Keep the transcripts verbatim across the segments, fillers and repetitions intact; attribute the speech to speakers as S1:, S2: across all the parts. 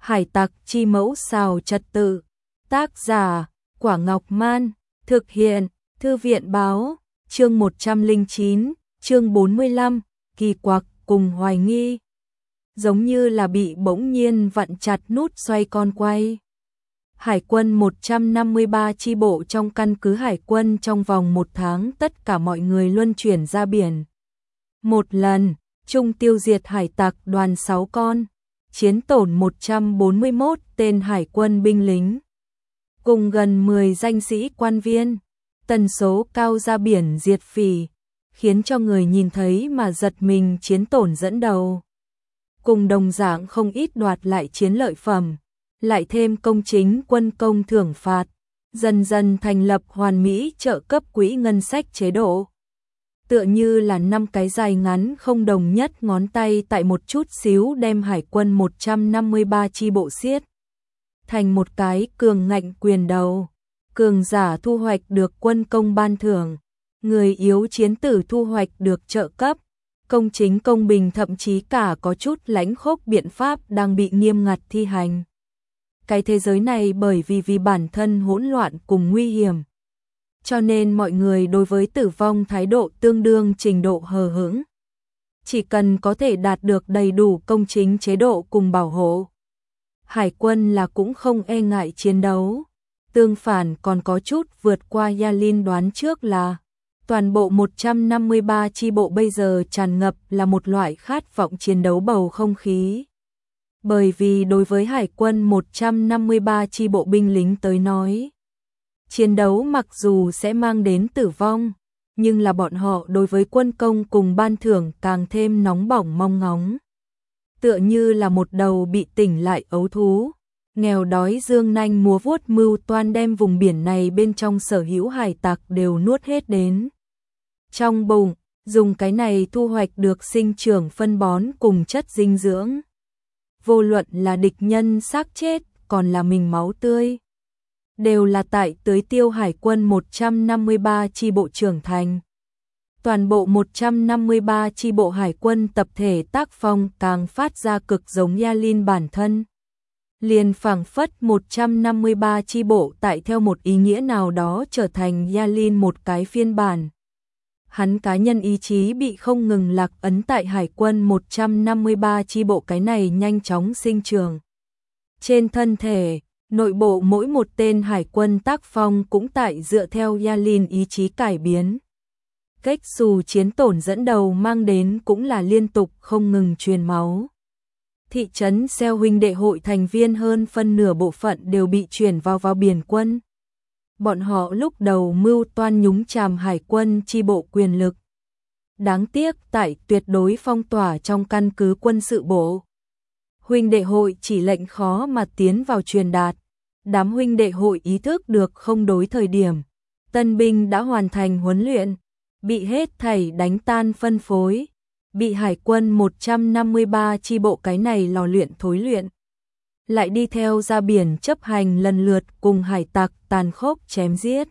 S1: Hải tặc chi mẫu xào trật tự. Tác giả Quả Ngọc Man. Thực hiện Thư viện Báo. Chương một trăm lẻ chín, chương bốn mươi lăm, kỳ quặc cùng hoài nghi. Giống như là bị bỗng nhiên vặn chặt nút xoay con quay. Hải quân một trăm năm mươi ba chi bộ trong căn cứ hải quân trong vòng một tháng tất cả mọi người luân chuyển ra biển. Một lần, chung tiêu diệt hải tặc đoàn sáu con, chiến tổn một trăm bốn mươi mốt tên hải quân binh lính. Cùng gần mười danh sĩ quan viên, tần số cao ra biển diệt phỉ, khiến cho người nhìn thấy mà giật mình chiến tổn dẫn đầu. Cùng đồng dạng không ít đoạt lại chiến lợi phẩm, lại thêm công chính quân công thưởng phạt, dần dần thành lập hoàn mỹ trợ cấp quỹ ngân sách chế độ. Tựa như là năm cái dài ngắn không đồng nhất ngón tay tại một chút xíu đem hải quân một trăm năm mươi ba chi bộ xiết thành một cái cường ngạnh quyền đầu. Cường giả thu hoạch được quân công ban thưởng, người yếu chiến tử thu hoạch được trợ cấp, công chính công bình thậm chí cả có chút lãnh khốc biện pháp đang bị nghiêm ngặt thi hành. Cái thế giới này bởi vì vì bản thân hỗn loạn cùng nguy hiểm, cho nên mọi người đối với tử vong thái độ tương đương trình độ hờ hững. Chỉ cần có thể đạt được đầy đủ công chính chế độ cùng bảo hộ, hải quân là cũng không e ngại chiến đấu. Tương phản còn có chút vượt qua Yalin đoán trước là toàn bộ một trăm năm mươi ba chi bộ bây giờ tràn ngập là một loại khát vọng chiến đấu bầu không khí. Bởi vì đối với hải quân một trăm năm mươi ba chi bộ binh lính tới nói, chiến đấu mặc dù sẽ mang đến tử vong, nhưng là bọn họ đối với quân công cùng ban thưởng càng thêm nóng bỏng mong ngóng. Tựa như là một đầu bị tỉnh lại ấu thú, nghèo đói dương nanh múa vuốt mưu toan đem vùng biển này bên trong sở hữu hải tặc đều nuốt hết đến trong bụng, dùng cái này thu hoạch được sinh trưởng phân bón cùng chất dinh dưỡng. Vô luận là địch nhân xác chết, còn là mình máu tươi, đều là tại tưới tiêu hải quân một trăm năm mươi ba chi bộ trưởng thành. Toàn bộ một trăm năm mươi ba chi bộ hải quân tập thể tác phong càng phát ra cực giống Yalin bản thân. Liền phảng phất một trăm năm mươi ba chi bộ tại theo một ý nghĩa nào đó trở thành Yalin một cái phiên bản. Hắn cá nhân ý chí bị không ngừng lạc ấn tại hải quân một trăm năm mươi ba chi bộ cái này nhanh chóng sinh trưởng. Trên thân thể, nội bộ mỗi một tên hải quân tác phong cũng tại dựa theo Yalin ý chí cải biến. Cách dù chiến tổn dẫn đầu mang đến cũng là liên tục không ngừng truyền máu. Thị trấn Xeo huynh đệ hội thành viên hơn phân nửa bộ phận đều bị chuyển vào vào biển quân. Bọn họ lúc đầu mưu toan nhúng chàm hải quân chi bộ quyền lực. Đáng tiếc tại tuyệt đối phong tỏa trong căn cứ quân sự bộ. Huynh đệ hội chỉ lệnh khó mà tiến vào truyền đạt. Đám huynh đệ hội ý thức được không đối thời điểm. Tân binh đã hoàn thành huấn luyện, bị hết thảy đánh tan phân phối. Bị hải quân một trăm năm mươi ba chi bộ cái này lò luyện thối luyện. Lại đi theo ra biển chấp hành lần lượt cùng hải tặc tàn khốc chém giết.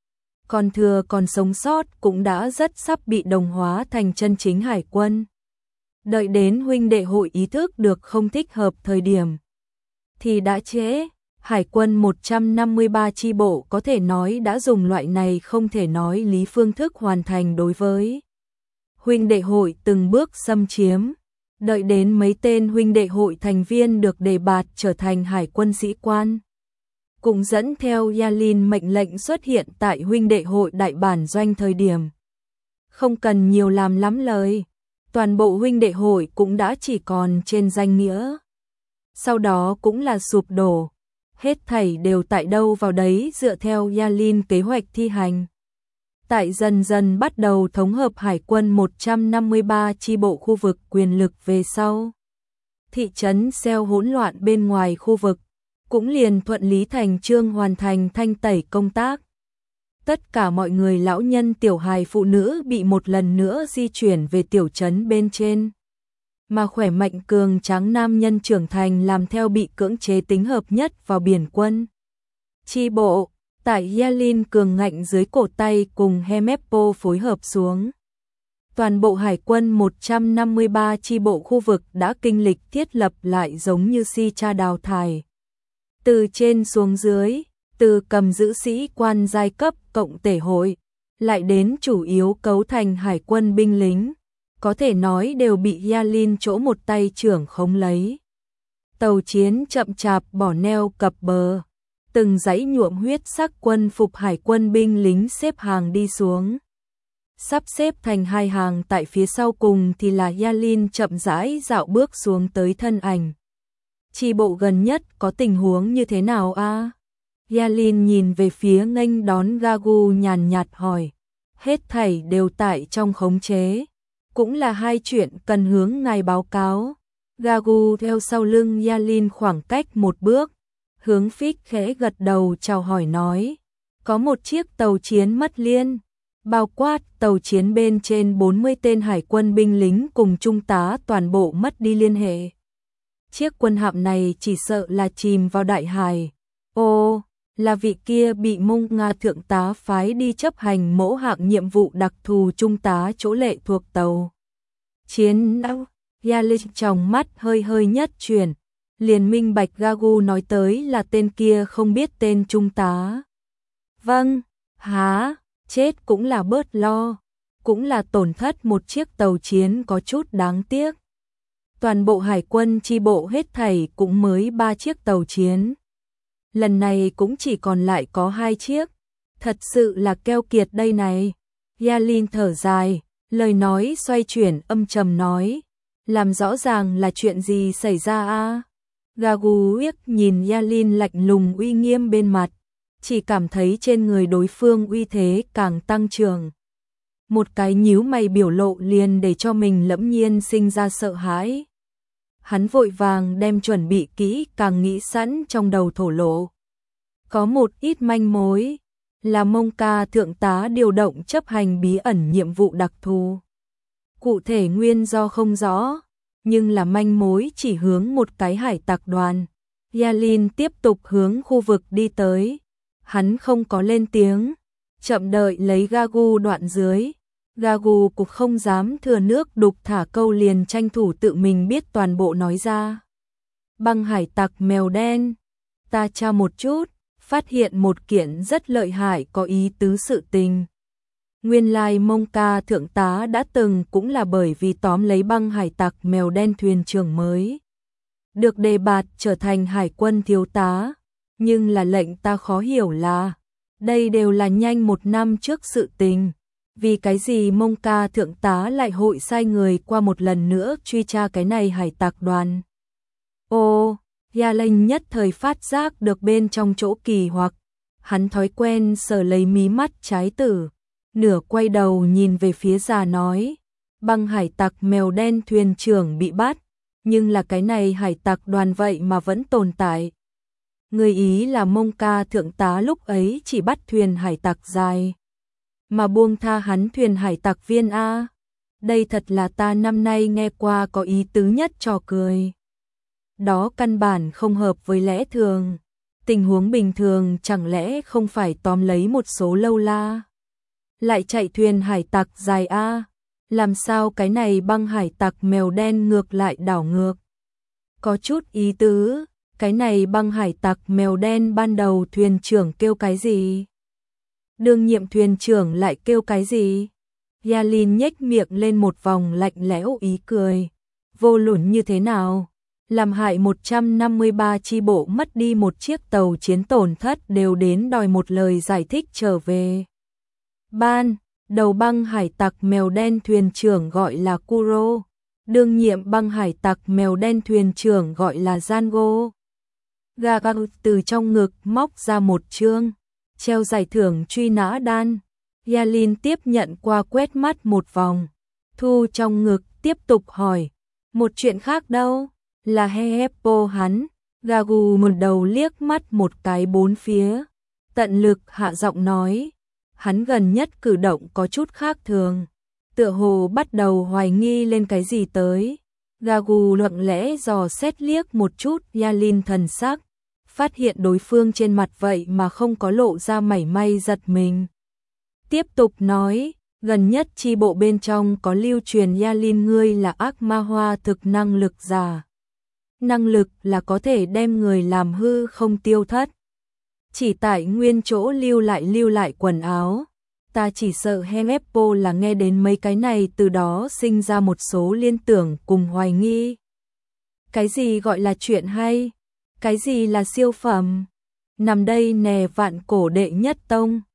S1: Còn thừa còn sống sót cũng đã rất sắp bị đồng hóa thành chân chính hải quân. Đợi đến huynh đệ hội ý thức được không thích hợp thời điểm, thì đã trễ. Hải quân một trăm năm mươi ba chi bộ có thể nói đã dùng loại này không thể nói lý phương thức hoàn thành đối với huynh đệ hội từng bước xâm chiếm. Đợi đến mấy tên huynh đệ hội thành viên được đề bạt trở thành hải quân sĩ quan, cũng dẫn theo Yalin mệnh lệnh xuất hiện tại huynh đệ hội đại bản doanh thời điểm. Không cần nhiều làm lắm lời, toàn bộ huynh đệ hội cũng đã chỉ còn trên danh nghĩa. Sau đó cũng là sụp đổ, hết thảy đều tại đâu vào đấy dựa theo Yalin kế hoạch thi hành. Tại dần dần bắt đầu thống hợp hải quân một trăm năm mươi ba chi bộ khu vực quyền lực về sau. Thị trấn Xeo hỗn loạn bên ngoài khu vực, cũng liền thuận lý thành chương hoàn thành thanh tẩy công tác. Tất cả mọi người lão nhân tiểu hài phụ nữ bị một lần nữa di chuyển về tiểu trấn bên trên. Mà khỏe mạnh cường tráng nam nhân trưởng thành làm theo bị cưỡng chế tính hợp nhất vào biển quân. Chi bộ tại Yalin cường ngạnh dưới cổ tay cùng Hemeppo phối hợp xuống. Toàn bộ hải quân một trăm năm mươi ba chi bộ khu vực đã kinh lịch thiết lập lại giống như si cha đào thải. Từ trên xuống dưới, từ cầm giữ sĩ quan giai cấp cộng tể hội, lại đến chủ yếu cấu thành hải quân binh lính, có thể nói đều bị Yalin chỗ một tay trưởng khống lấy. Tàu chiến chậm chạp bỏ neo cập bờ, từng dãy nhuộm huyết sắc quân phục hải quân binh lính xếp hàng đi xuống. Sắp xếp thành hai hàng tại phía sau cùng thì là Yalin chậm rãi dạo bước xuống tới thân ảnh. Chi bộ gần nhất có tình huống như thế nào a? À? Yalin nhìn về phía nghênh đón Gagu nhàn nhạt hỏi. Hết thảy đều tại trong khống chế. Cũng là hai chuyện cần hướng ngài báo cáo. Gagu theo sau lưng Yalin khoảng cách một bước. Hướng Phích khẽ gật đầu chào hỏi nói. Có một chiếc tàu chiến mất liên. Bao quát tàu chiến bên trên bốn mươi tên hải quân binh lính cùng trung tá toàn bộ mất đi liên hệ. Chiếc quân hạm này chỉ sợ là chìm vào đại hải. Ô, là vị kia bị Mông Nga thượng tá phái đi chấp hành mẫu hạng nhiệm vụ đặc thù trung tá chỗ lệ thuộc tàu chiến đau. Yalin trong mắt hơi hơi nhất chuyển, liền minh bạch Gagu nói tới là tên kia không biết tên trung tá. Vâng, há, chết cũng là bớt lo, cũng là tổn thất một chiếc tàu chiến có chút đáng tiếc. Toàn bộ hải quân chi bộ hết thảy cũng mới ba chiếc tàu chiến. Lần này cũng chỉ còn lại có hai chiếc, thật sự là keo kiệt đây này. Yalin thở dài, lời nói xoay chuyển âm trầm nói, làm rõ ràng là chuyện gì xảy ra a? Gagu liếc nhìn Yalin lạnh lùng uy nghiêm bên mặt, chỉ cảm thấy trên người đối phương uy thế càng tăng trưởng. Một cái nhíu mày biểu lộ liền để cho mình lẫm nhiên sinh ra sợ hãi. Hắn vội vàng đem chuẩn bị kỹ càng nghĩ sẵn trong đầu thổ lộ. Có một ít manh mối, là Mông Ca thượng tá điều động chấp hành bí ẩn nhiệm vụ đặc thù. Cụ thể nguyên do không rõ, nhưng là manh mối chỉ hướng một cái hải tặc đoàn. Yalin tiếp tục hướng khu vực đi tới. Hắn không có lên tiếng, chậm đợi lấy Gagu đoạn dưới. Gagu cũng không dám thừa nước đục thả câu liền tranh thủ tự mình biết toàn bộ nói ra. Băng hải tặc mèo đen, ta tra một chút, phát hiện một kiện rất lợi hại có ý tứ sự tình. Nguyên lai Mông Ca thượng tá đã từng cũng là bởi vì tóm lấy băng hải tặc mèo đen thuyền trưởng mới được đề bạt trở thành hải quân thiếu tá. Nhưng là lệnh ta khó hiểu là, đây đều là nhanh một năm trước sự tình. Vì cái gì Mông Ca thượng tá lại hội sai người qua một lần nữa truy tra cái này hải tặc đoàn? Ô, Yalin nhất thời phát giác được bên trong chỗ kỳ hoặc. Hắn thói quen sờ lấy mí mắt trái tử, nửa quay đầu nhìn về phía già nói, băng hải tặc mèo đen thuyền trưởng bị bắt, nhưng là cái này hải tặc đoàn vậy mà vẫn tồn tại. Người ý là Mông Ca thượng tá lúc ấy chỉ bắt thuyền hải tặc dài, mà buông tha hắn thuyền hải tặc viên A. Đây thật là ta năm nay nghe qua có ý tứ nhất trò cười. Đó căn bản không hợp với lẽ thường. Tình huống bình thường chẳng lẽ không phải tóm lấy một số lâu la, lại chạy thuyền hải tặc dài A. Làm sao cái này băng hải tặc mèo đen ngược lại đảo ngược? Có chút ý tứ. Cái này băng hải tặc mèo đen ban đầu thuyền trưởng kêu cái gì? Đương nhiệm thuyền trưởng lại kêu cái gì? Yalin nhếch miệng lên một vòng lạnh lẽo ý cười. Vô luận như thế nào? Làm hại một trăm năm mươi ba chi bộ mất đi một chiếc tàu chiến tổn thất đều đến đòi một lời giải thích trở về. Ban đầu băng hải tặc mèo đen thuyền trưởng gọi là Kuro. Đương nhiệm băng hải tặc mèo đen thuyền trưởng gọi là Django. Gagu từ trong ngực móc ra một chương, treo giải thưởng truy nã đan. Yalin tiếp nhận qua quét mắt một vòng, thu trong ngực tiếp tục hỏi, một chuyện khác đâu, là Heppo hắn. Gagu một đầu liếc mắt một cái bốn phía, tận lực hạ giọng nói, hắn gần nhất cử động có chút khác thường, tựa hồ bắt đầu hoài nghi lên cái gì tới. Gagu lặng lẽ dò xét liếc một chút Yalin thần sắc, phát hiện đối phương trên mặt vậy mà không có lộ ra mảy may giật mình. Tiếp tục nói, Gần nhất chi bộ bên trong có lưu truyền Yalin ngươi là ác ma hoa thực năng lực giả. Năng lực là có thể đem người làm hư không tiêu thất. Chỉ tại nguyên chỗ lưu lại lưu lại quần áo. Ta chỉ sợ Hemeppo là nghe đến mấy cái này từ đó sinh ra một số liên tưởng cùng hoài nghi. Cái gì gọi là chuyện hay? Cái gì là siêu phẩm? Nằm đây nè vạn cổ đệ nhất tông.